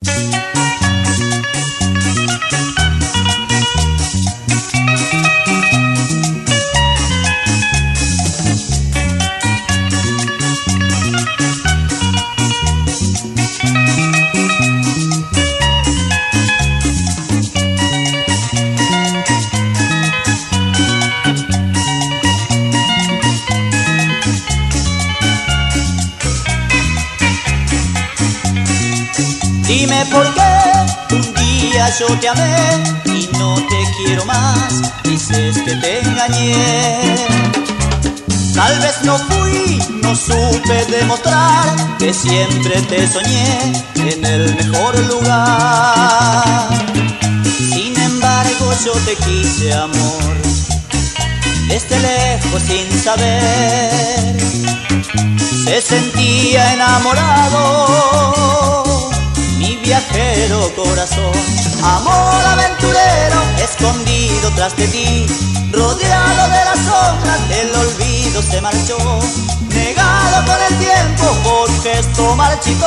Dime por qué un día yo te amé y no te quiero más, dices que te engañé. Tal vez no fui, no supe demostrar que siempre te soñé en el mejor lugar. Sin embargo yo te quise, amor, desde lejos sin saber. Se sentía enamorado mi viajero corazón, amor aventurero, escondido tras de ti, rodeado de las sombras del olvido se marchó, negado con el tiempo por un gesto marchito.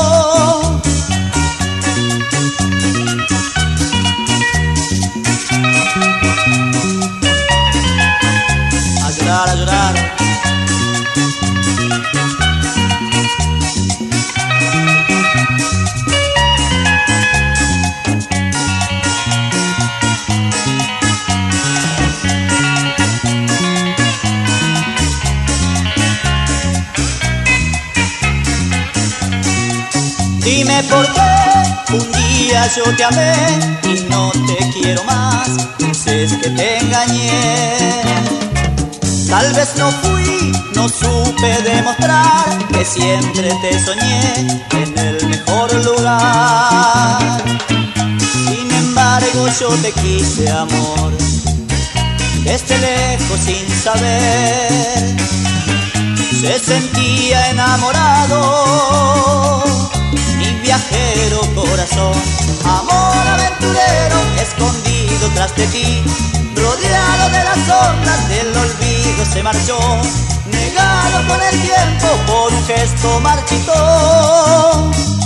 A llorar, a llorar. Dime por qué un día yo te amé y no te quiero más, dices que te engañé. Tal vez no fui, no supe demostrar que siempre te soñé en el mejor lugar. Sin embargo yo te quise, amor, desde lejos sin saber. Se sentía enamorado mi viajero corazón, amor aventurero, escondido tras de ti, rodeado de las sombras del olvido se marchó, negado con el tiempo por un gesto marchito.